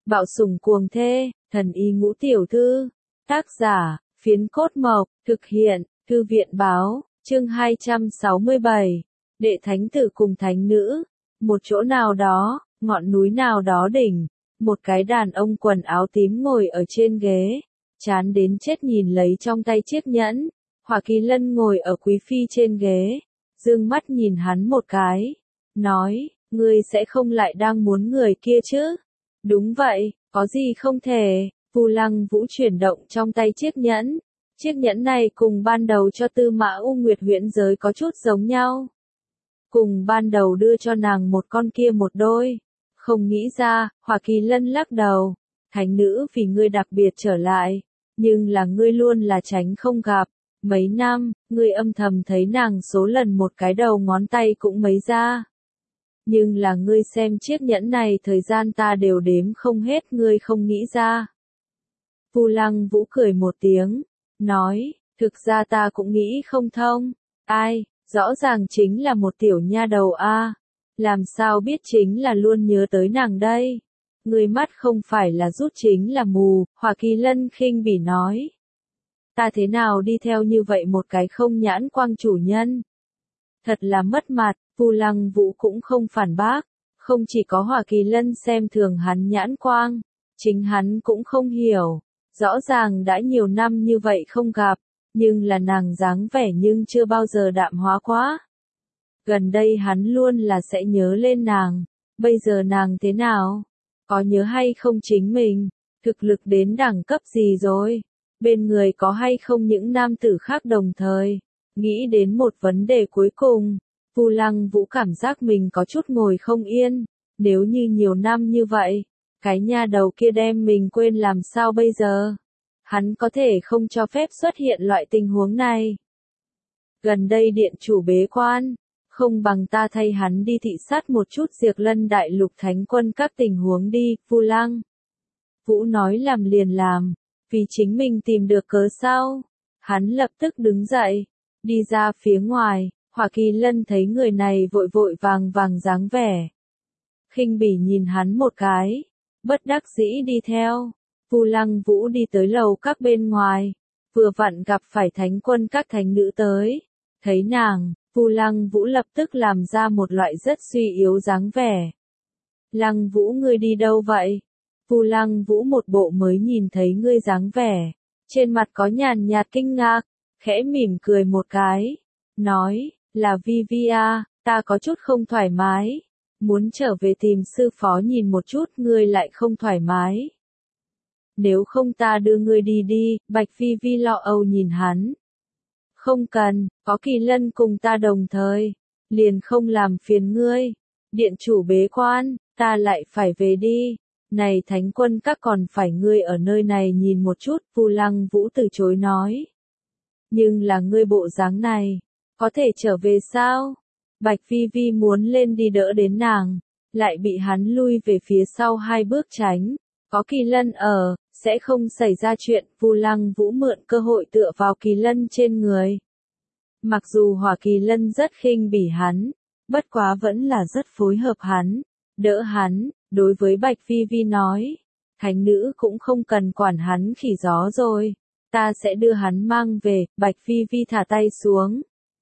Bạo sủng cuồng thê, thần y ngũ tiểu thư. Tác giả, Phiến Cốt Mộc, thực hiện, Thư viện báo, chương 267. Đệ thánh tử cùng thánh nữ. Một chỗ nào đó, ngọn núi nào đó đỉnh, một cái đàn ông quần áo tím ngồi ở trên ghế, chán đến chết nhìn lấy trong tay chiếc nhẫn. Hỏa Kỳ Lân ngồi ở quý phi trên ghế, dương mắt nhìn hắn một cái, nói, ngươi sẽ không lại đang muốn người kia chứ? Đúng vậy, có gì không thể. Vu Lăng Vũ chuyển động trong tay chiếc nhẫn. Chiếc nhẫn này cùng ban đầu cho Tư Mã U Nguyệt huyễn giới có chút giống nhau. Cùng ban đầu đưa cho nàng một con kia một đôi. Không nghĩ ra, Hỏa Kỳ Lân lắc đầu. Thánh nữ vì ngươi đặc biệt trở lại, nhưng là ngươi luôn là tránh không gặp. Mấy năm, ngươi âm thầm thấy nàng số lần một cái đầu ngón tay cũng mấy ra. Nhưng là ngươi xem chiếc nhẫn này thời gian ta đều đếm không hết, ngươi không nghĩ ra. Vu Lăng Vũ cười một tiếng, nói, thực ra ta cũng nghĩ không thông. Ai, rõ ràng chính là một tiểu nha đầu a, làm sao biết chính là luôn nhớ tới nàng đây. Ngươi mắt không phải là rút chính là mù. Hỏa Kỳ Lân khinh bỉ nói. Ta thế nào đi theo như vậy một cái không nhãn quang chủ nhân? Thật là mất mặt. Vu Lăng Vũ cũng không phản bác. Không chỉ có Hỏa Kỳ Lân xem thường hắn nhãn quang, chính hắn cũng không hiểu. Rõ ràng đã nhiều năm như vậy không gặp, nhưng là nàng dáng vẻ nhưng chưa bao giờ đạm hóa quá. Gần đây hắn luôn là sẽ nhớ lên nàng. Bây giờ nàng thế nào? Có nhớ hay không chính mình? Thực lực đến đẳng cấp gì rồi? Bên người có hay không những nam tử khác đồng thời? Nghĩ đến một vấn đề cuối cùng, Vu Lăng Vũ cảm giác mình có chút ngồi không yên. Nếu như nhiều năm như vậy, cái nha đầu kia đem mình quên làm sao bây giờ? Hắn có thể không cho phép xuất hiện loại tình huống này. Gần đây điện chủ bế quan, không bằng ta thay hắn đi thị sát một chút Diệt Lân Đại Lục Thánh Quân các tình huống đi. Vu Lăng Vũ nói làm liền làm, vì chính mình tìm được cớ sao. Hắn lập tức đứng dậy, đi ra phía ngoài. Hỏa Kỳ Lân thấy người này vội vội vàng vàng dáng vẻ, khinh bỉ nhìn hắn một cái, bất đắc dĩ đi theo. Vu Lăng Vũ đi tới lầu các bên ngoài, vừa vặn gặp phải Thánh Quân các thánh nữ tới. Thấy nàng, Vu Lăng Vũ lập tức làm ra một loại rất suy yếu dáng vẻ. Lăng Vũ ngươi đi đâu vậy? Vu Lăng Vũ một bộ mới nhìn thấy ngươi dáng vẻ, trên mặt có nhàn nhạt kinh ngạc, khẽ mỉm cười một cái, nói, là Vi Vi à, ta có chút không thoải mái, muốn trở về tìm sư phó nhìn một chút. Ngươi lại không thoải mái? Nếu không ta đưa ngươi đi đi. Bạch Vi Vi lo âu nhìn hắn. Không cần, có Kỳ Lân cùng ta đồng thời, liền không làm phiền ngươi. Điện chủ bế quan, ta lại phải về đi. Này Thánh Quân các còn phải ngươi ở nơi này nhìn một chút. Vu Lăng Vũ từ chối nói. Nhưng là ngươi bộ dáng này, có thể trở về sao? Bạch Vi Vi muốn lên đi đỡ đến nàng, lại bị hắn lui về phía sau hai bước tránh. Có Kỳ Lân ở, sẽ không xảy ra chuyện. Vu Lăng Vũ mượn cơ hội tựa vào Kỳ Lân trên người. Mặc dù Hỏa Kỳ Lân rất khinh bỉ hắn, bất quá vẫn là rất phối hợp hắn, đỡ hắn. Đối với Bạch Vi Vi nói, thánh nữ cũng không cần quản hắn khỉ gió rồi, ta sẽ đưa hắn mang về. Bạch Vi Vi thả tay xuống,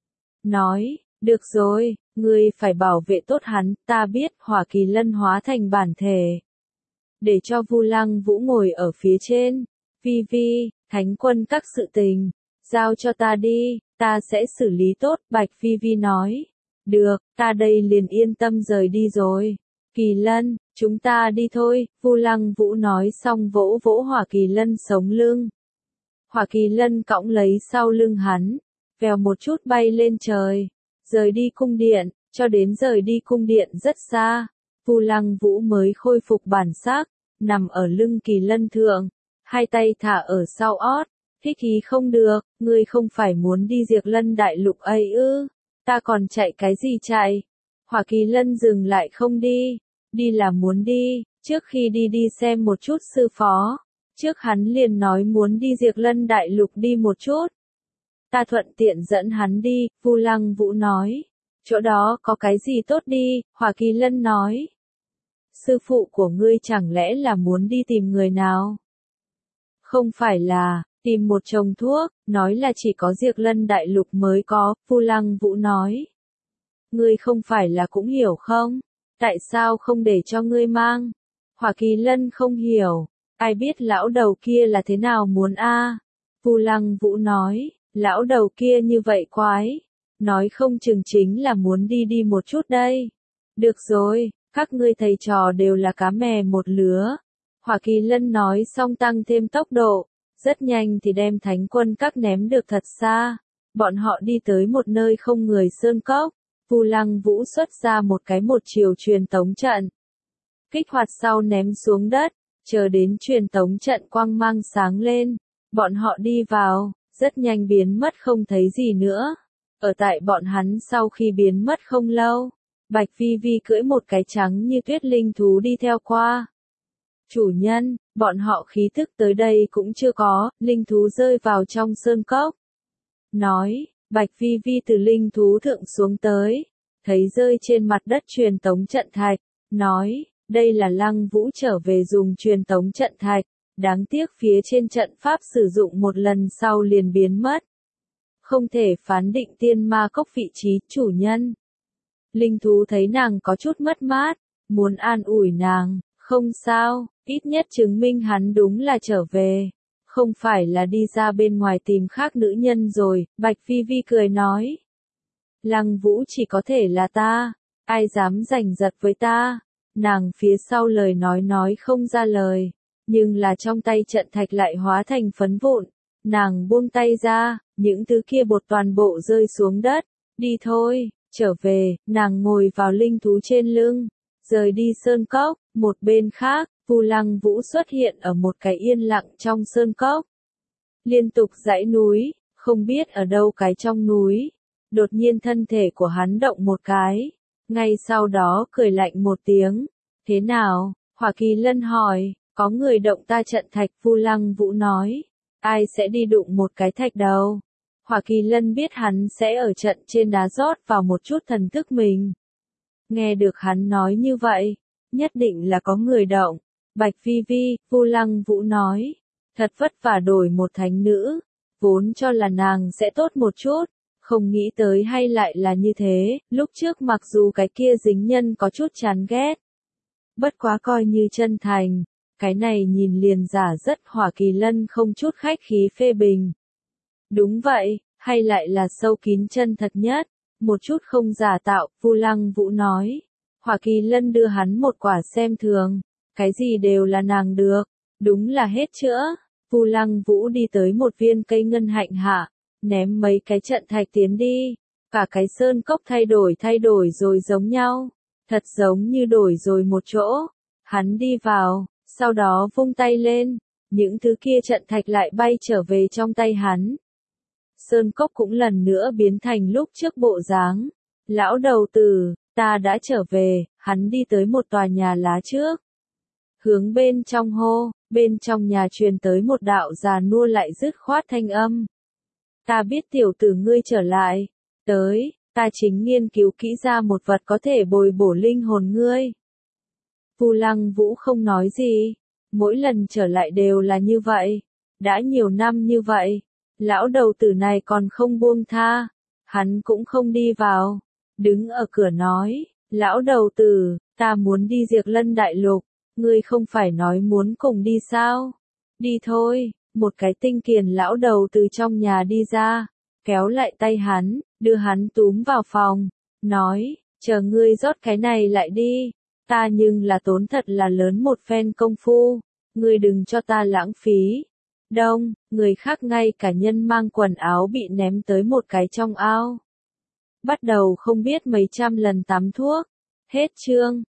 nói, được rồi, ngươi phải bảo vệ tốt hắn. Ta biết. Hỏa Kỳ Lân hóa thành bản thể, để cho Vu Lăng Vũ ngồi ở phía trên. Vi Vi, Thánh Quân các sự tình, giao cho ta đi, ta sẽ xử lý tốt. Bạch Vi Vi nói, được, ta đây liền yên tâm rời đi rồi. Kỳ Lân, chúng ta đi thôi. Vu Lăng Vũ nói xong vỗ vỗ Hỏa Kỳ Lân sống lưng. Hỏa Kỳ Lân cõng lấy sau lưng hắn, vèo một chút bay lên trời, rời đi cung điện. Cho đến rời đi cung điện rất xa, Vu Lăng Vũ mới khôi phục bản xác, nằm ở lưng Kỳ Lân thượng, hai tay thả ở sau ót. Thích ý không được, ngươi không phải muốn đi Diệt Lân Đại Lục ấy ư? Ta còn chạy cái gì chạy? Hỏa Kỳ Lân dừng lại không đi. Đi là muốn đi, trước khi đi xem một chút sư phó. Trước hắn liền nói muốn đi Diệt Lân Đại Lục đi một chút. Ta thuận tiện dẫn hắn đi. Vu Lăng Vũ nói. Chỗ đó có cái gì tốt đi? Hỏa Kỳ Lân nói. sư phụ của ngươi chẳng lẽ là muốn đi tìm người nào? Không phải là, tìm một chồng thuốc, nói là chỉ có Diệp Lân đại lục mới có, Vu Lăng Vũ nói. Ngươi không phải là cũng hiểu không? Tại sao không để cho ngươi mang? Hỏa Kỳ Lân không hiểu, ai biết lão đầu kia là thế nào muốn a? Vu Lăng Vũ nói, lão đầu kia như vậy quái, nói không chừng chính là muốn đi một chút đây. Được rồi, các ngươi thầy trò đều là cá mè một lứa. Hỏa Kỳ Lân nói xong tăng thêm tốc độ, rất nhanh thì đem thánh quân các ném được thật xa. Bọn họ đi tới một nơi không người sơn cốc, Vu Lăng Vũ xuất ra một cái một chiều truyền tống trận. Kích hoạt sau ném xuống đất, chờ đến truyền tống trận quang mang sáng lên, bọn họ đi vào, rất nhanh biến mất không thấy gì nữa. Ở tại bọn hắn sau khi biến mất không lâu, Bạch Vi Vi cưỡi một cái trắng như tuyết linh thú đi theo qua. Chủ nhân, bọn họ khí thức tới đây cũng chưa có, linh thú rơi vào trong sơn cốc. Nói, Bạch Vi Vi từ linh thú thượng xuống tới, thấy rơi trên mặt đất truyền tống trận thạch, nói, đây là Lăng Vũ trở về dùng truyền tống trận thạch, đáng tiếc phía trên trận pháp sử dụng một lần sau liền biến mất. Không thể phán định tiên ma cốc vị trí chủ nhân. Linh thú thấy nàng có chút mất mát, muốn an ủi nàng, không sao, ít nhất chứng minh hắn đúng là trở về. Không phải là đi ra bên ngoài tìm khác nữ nhân rồi, Bạch Phi Vi cười nói. Lăng Vũ chỉ có thể là ta, ai dám giành giật với ta. Nàng phía sau lời nói không ra lời, nhưng là trong tay trận thạch lại hóa thành phấn vụn. Nàng buông tay ra, những thứ kia bột toàn bộ rơi xuống đất. Đi thôi, trở về, nàng ngồi vào linh thú trên lưng, rời đi sơn cốc. Một bên khác, Vu Lăng Vũ xuất hiện ở một cái yên lặng trong sơn cốc. Liên tục dãy núi, không biết ở đâu cái trong núi. Đột nhiên thân thể của hắn động một cái, ngay sau đó cười lạnh một tiếng. Thế nào? Hỏa Kỳ Lân hỏi, có người động ta trận thạch. Vu Lăng Vũ nói, ai sẽ đi đụng một cái thạch đầu? Hỏa Kỳ Lân biết hắn sẽ ở trận trên đá rót vào một chút thần thức mình. Nghe được hắn nói như vậy, nhất định là có người động. Bạch Vi Vi, Vu Lăng Vũ nói, thật vất vả đổi một thánh nữ, vốn cho là nàng sẽ tốt một chút, không nghĩ tới hay lại là như thế. Lúc trước mặc dù cái kia dính nhân có chút chán ghét, bất quá coi như chân thành, cái này nhìn liền giả rất. Hỏa Kỳ Lân không chút khách khí phê bình. Đúng vậy, hay lại là sâu kín chân thật nhất, một chút không giả tạo. Vu Lăng Vũ nói. Hỏa Kỳ Lân đưa hắn một quả xem thường, cái gì đều là nàng được, đúng là hết chữa. Vu Lăng Vũ đi tới một viên cây ngân hạnh hạ, ném mấy cái trận thạch tiến đi, cả cái sơn cốc thay đổi rồi giống nhau, thật giống như đổi rồi một chỗ. Hắn đi vào, sau đó vung tay lên, những thứ kia trận thạch lại bay trở về trong tay hắn. Sơn cốc cũng lần nữa biến thành lúc trước bộ dáng. Lão đầu tử, ta đã trở về. Hắn đi tới một tòa nhà lá trước, hướng bên trong hô. Bên trong nhà truyền tới một đạo già nua lại dứt khoát thanh âm. Ta biết tiểu tử ngươi trở lại. Tới, ta chính nghiên cứu kỹ ra một vật có thể bồi bổ linh hồn ngươi. Vu Lăng Vũ không nói gì. Mỗi lần trở lại đều là như vậy. Đã nhiều năm như vậy, lão đầu tử này còn không buông tha. Hắn cũng không đi vào, đứng ở cửa nói, lão đầu tử, ta muốn đi Diệp Lân đại lục, ngươi không phải nói muốn cùng đi sao? Đi thôi. Một cái tinh kiền lão đầu từ trong nhà đi ra, kéo lại tay hắn, đưa hắn túm vào phòng, nói, chờ ngươi rót cái này lại đi, ta nhưng là tốn thật là lớn một phen công phu, ngươi đừng cho ta lãng phí. Đông, người khác ngay cả nhân mang quần áo bị ném tới một cái trong ao. Bắt đầu không biết mấy trăm lần tắm thuốc. Hết chương.